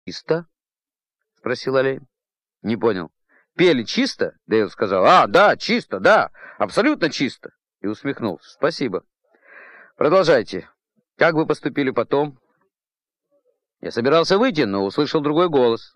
Чисто? — спросил Олейн. — Не понял. — Пели чисто? — Дейл сказал. — А, да, чисто, да, абсолютно чисто. И усмехнулся. — Спасибо. Продолжайте. Как вы поступили потом? Я собирался выйти, но услышал другой голос.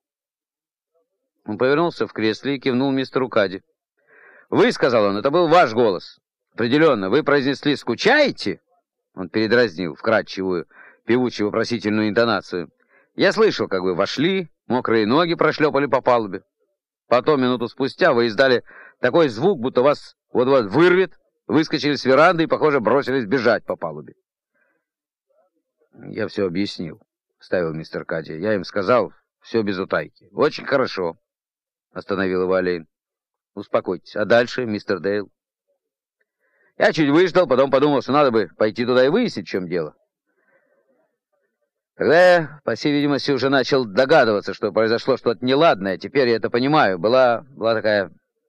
Он повернулся в кресле и кивнул мистеру Кадди. «Вы, — сказал он, — это был ваш голос. Определенно, вы произнесли «скучаете»?» Он передразнил вкрадчивую, певучую вопросительную интонацию. «Я слышал, как вы вошли, мокрые ноги прошлепали по палубе. Потом, минуту спустя, вы издали такой звук, будто вас вот-вот вырвет, выскочили с веранды и, похоже, бросились бежать по палубе». «Я все объяснил», — вставил мистер Кадди. «Я им сказал, все без утайки». «Очень хорошо», — остановил его Олейн. «Успокойтесь. А дальше, мистер Дейл?» «Я чуть выждал, потом подумал, что надо бы пойти туда и выяснить, в чем дело. Тогда я, по всей видимости, уже начал догадываться, что произошло что-то неладное. Теперь я это понимаю. Была такая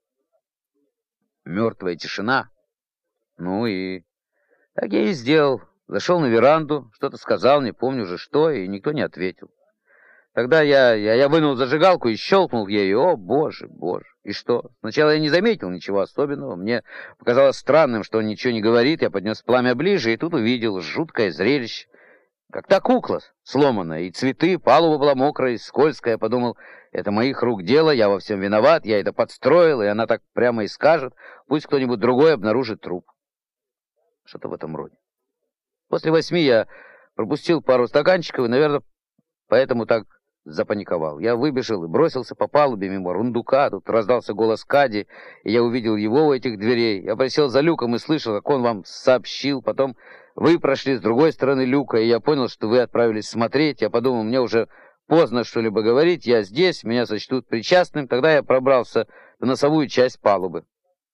мертвая тишина. Ну и так я и сделал. Зашел на веранду, что-то сказал, не помню уже что, и никто не ответил. Тогда я вынул зажигалку и щелкнул ею. О, боже, боже! И что? Сначала я не заметил ничего особенного. Мне показалось странным, что он ничего не говорит. Я поднес пламя ближе и тут увидел жуткое зрелище. Как та кукла сломанная, и цветы, палуба была мокрая, скользкая. Я подумал, это моих рук дело, я во всем виноват, я это подстроил, и она так прямо и скажет. Пусть кто-нибудь другой обнаружит труп. Что-то в этом роде. После 8 я пропустил пару стаканчиков, и, наверное, поэтому так запаниковал. Я выбежал и бросился по палубе мимо рундука. Тут раздался голос Кадди, и я увидел его у этих дверей. Я присел за люком и слышал, как он вам сообщил. Потом вы прошли с другой стороны люка, и я понял, что вы отправились смотреть. Я подумал, мне уже поздно что-либо говорить. Я здесь, меня сочтут причастным. Тогда я пробрался в носовую часть палубы.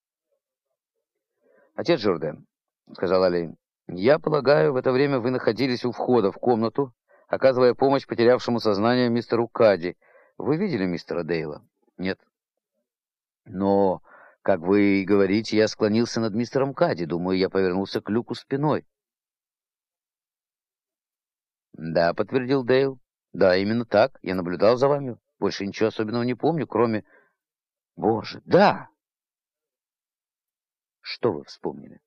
«Отец Журден», — сказал Олейн, — «я полагаю, в это время вы находились у входа в комнату, оказывая помощь потерявшему сознание мистеру Кадди. Вы видели мистера Дейла?» «Нет». «Но, как вы и говорите, я склонился над мистером Кадди. Думаю, я повернулся к люку спиной». «Да», — подтвердил Дейл. «Да, именно так. Я наблюдал за вами. Больше ничего особенного не помню, кроме... Боже, да!» «Что вы вспомнили?»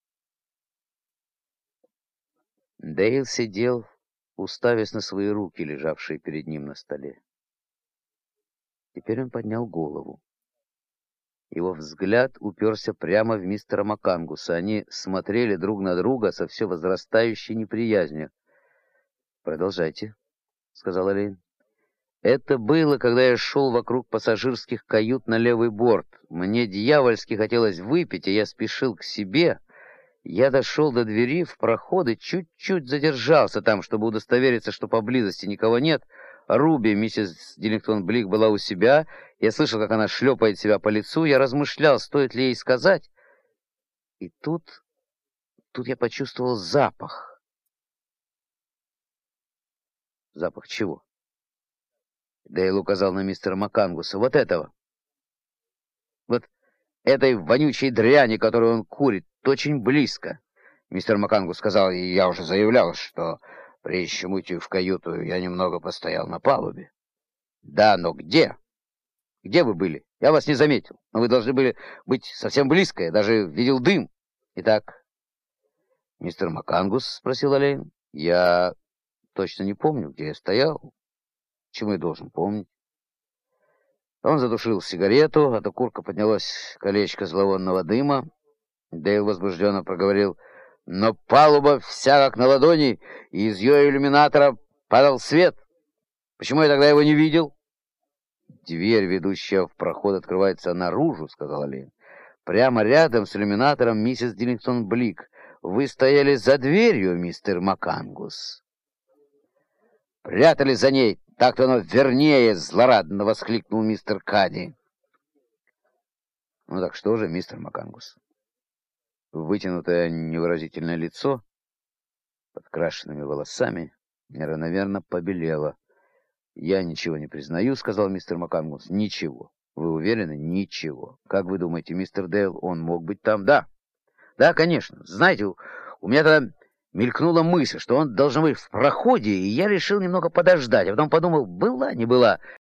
Дейл сидел, уставясь на свои руки, лежавшие перед ним на столе. Теперь он поднял голову. Его взгляд уперся прямо в мистера Макангуса. Они смотрели друг на друга со все возрастающей неприязнью. «Продолжайте», — сказал Олейн. «Это было, когда я шел вокруг пассажирских кают на левый борт. Мне дьявольски хотелось выпить, и я спешил к себе. Я дошел до двери в проход и чуть-чуть задержался там, чтобы удостовериться, что поблизости никого нет. Руби, миссис Диллингтон Блик, была у себя. Я слышал, как она шлепает себя по лицу. Я размышлял, стоит ли ей сказать. И тут я почувствовал запах. Запах чего? Дейл указал на мистера Макангуса. Вот этого. Вот этой вонючей дряни, которую он курит, очень близко. Мистер Макангус сказал, и я уже заявлял, что прежде чем уйти в каюту, я немного постоял на палубе. Да, но где? Где вы были? Я вас не заметил. Но вы должны были быть совсем близко. Я даже видел дым. Итак, мистер Макангус, спросил Олейн, я точно не помню, где я стоял. Чему я должен помнить? Он задушил сигарету, от окурка поднялось колечко зловонного дыма. Дейл возбужденно проговорил: «Но палуба вся как на ладони, и из ее иллюминатора падал свет. Почему я тогда его не видел?» «Дверь, ведущая в проход, открывается наружу», — сказал Олейн. «Прямо рядом с иллюминатором миссис Диллингтон Блик. Вы стояли за дверью, мистер Макангус». «Прятались за ней. Так-то оно вернее», — злорадно воскликнул мистер Кадди. «Ну так что же, мистер Макангус?» Вытянутое невыразительное лицо, подкрашенными волосами, неравномерно побелело. «Я ничего не признаю», — сказал мистер Макангус. «Ничего. Вы уверены? Ничего. Как вы думаете, мистер Дейл, он мог быть там?» «Да. Да, конечно. Знаете, у меня тогда Мелькнула мысль, что он должен быть в проходе, и я решил немного подождать, а потом подумал, была не была.